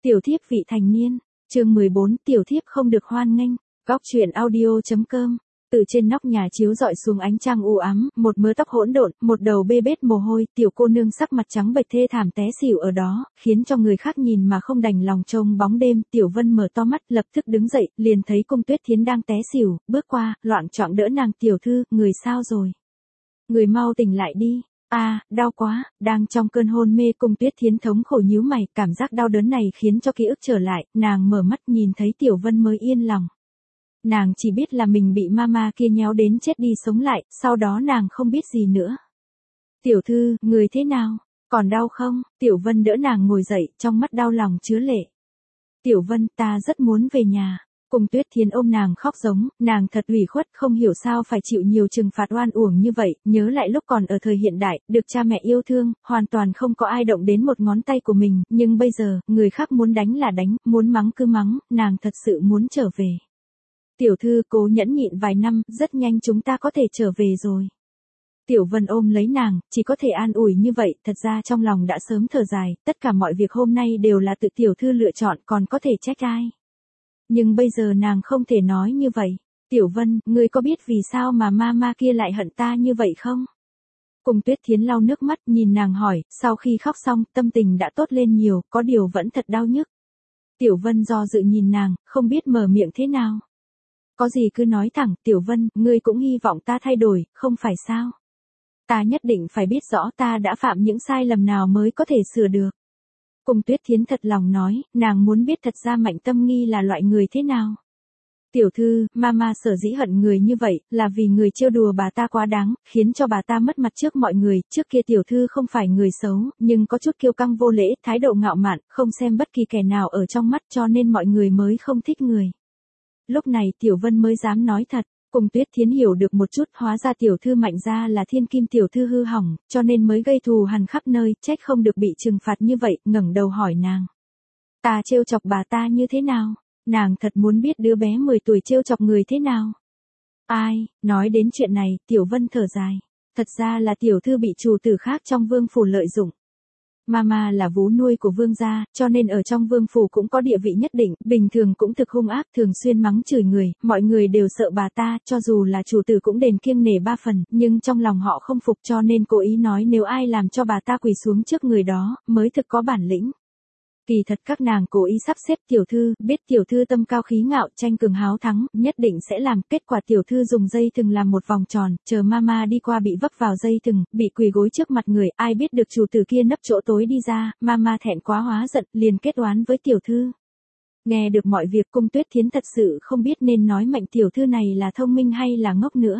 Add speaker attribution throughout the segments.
Speaker 1: Tiểu thiếp vị thành niên, chương 14, tiểu thiếp không được hoan nghênh. Góc truyện audio.com. Từ trên nóc nhà chiếu dọi xuống ánh trăng u ám, một mớ tóc hỗn độn, một đầu bê bết mồ hôi, tiểu cô nương sắc mặt trắng bệch thê thảm té xỉu ở đó, khiến cho người khác nhìn mà không đành lòng trông bóng đêm. Tiểu Vân mở to mắt, lập tức đứng dậy, liền thấy Cung Tuyết Thiến đang té xỉu, bước qua, loạng choạng đỡ nàng. Tiểu thư, người sao rồi? Người mau tỉnh lại đi. Đau quá. Đang trong cơn hôn mê, Cung Tuyết Thiến thống khổ nhíu mày, cảm giác đau đớn này khiến cho ký ức trở lại, nàng mở mắt nhìn thấy Tiểu Vân mới yên lòng. Nàng chỉ biết là mình bị mama kia nhéo đến chết đi sống lại, sau đó nàng không biết gì nữa. Tiểu thư, người thế nào? Còn đau không? Tiểu Vân đỡ nàng ngồi dậy, trong mắt đau lòng chứa lệ. Tiểu Vân, ta rất muốn về nhà. Cung Tuyết Thiến ôm nàng khóc giống, nàng thật ủy khuất, không hiểu sao phải chịu nhiều trừng phạt oan uổng như vậy, nhớ lại lúc còn ở thời hiện đại, được cha mẹ yêu thương, hoàn toàn không có ai động đến một ngón tay của mình, nhưng bây giờ, người khác muốn đánh là đánh, muốn mắng cứ mắng, nàng thật sự muốn trở về. Tiểu thư, cố nhẫn nhịn vài năm, rất nhanh chúng ta có thể trở về rồi. Tiểu Vân ôm lấy nàng, chỉ có thể an ủi như vậy, thật ra trong lòng đã sớm thở dài, tất cả mọi việc hôm nay đều là tự tiểu thư lựa chọn, còn có thể trách ai. Nhưng bây giờ nàng không thể nói như vậy. Tiểu Vân, ngươi có biết vì sao mà mama kia lại hận ta như vậy không? Cung Tuyết Thiến lau nước mắt nhìn nàng hỏi, sau khi khóc xong, tâm tình đã tốt lên nhiều, có điều vẫn thật đau nhức. Tiểu Vân do dự nhìn nàng, không biết mở miệng thế nào. Có gì cứ nói thẳng, Tiểu Vân, ngươi cũng hy vọng ta thay đổi, không phải sao? Ta nhất định phải biết rõ ta đã phạm những sai lầm nào mới có thể sửa được. Cung Tuyết Thiến thật lòng nói, nàng muốn biết thật ra Mạnh Tâm Nghi là loại người thế nào. Tiểu thư, mama sở dĩ hận người như vậy, là vì người trêu đùa bà ta quá đáng, khiến cho bà ta mất mặt trước mọi người. Trước kia tiểu thư không phải người xấu, nhưng có chút kiêu căng vô lễ, thái độ ngạo mạn, không xem bất kỳ kẻ nào ở trong mắt, cho nên mọi người mới không thích người. Lúc này Tiểu Vân mới dám nói thật. Cung Tuyết Thiến hiểu được một chút, hóa ra tiểu thư Mạnh gia là thiên kim tiểu thư hư hỏng, cho nên mới gây thù hằn khắp nơi, trách không được bị trừng phạt như vậy, ngẩng đầu hỏi nàng. Ta trêu chọc bà ta như thế nào? Nàng thật muốn biết đứa bé 10 tuổi trêu chọc người thế nào. Ai, nói đến chuyện này, Tiểu Vân thở dài. Thật ra là tiểu thư bị chủ tử khác trong vương phủ lợi dụng. Mama là vú nuôi của vương gia, cho nên ở trong vương phủ cũng có địa vị nhất định, bình thường cũng thực hung ác, thường xuyên mắng chửi người, mọi người đều sợ bà ta, cho dù là chủ tử cũng đền kiêng nể 3 phần, nhưng trong lòng họ không phục cho nên cố ý nói nếu ai làm cho bà ta quỳ xuống trước người đó, mới thực có bản lĩnh. Kỳ thật các nàng cố ý sắp xếp tiểu thư, biết tiểu thư tâm cao khí ngạo, tranh cường háo thắng, nhất định sẽ làm, kết quả tiểu thư dùng dây thừng làm một vòng tròn, chờ mama đi qua bị vấp vào dây thừng, bị quỳ gối trước mặt người, ai biết được chủ tử kia nấp chỗ tối đi ra, mama thẹn quá hóa giận, liền kết oán với tiểu thư. Nghe được mọi việc, Cung Tuyết Thiến thật sự không biết nên nói Mạnh tiểu thư này là thông minh hay là ngốc nữa.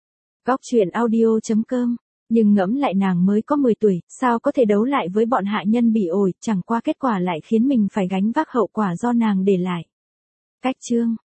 Speaker 1: Góc truyện audio.com. Nhưng ngẫm lại nàng mới có 10 tuổi, sao có thể đấu lại với bọn hạ nhân bị ổi, chẳng qua kết quả lại khiến mình phải gánh vác hậu quả do nàng để lại. Cách chương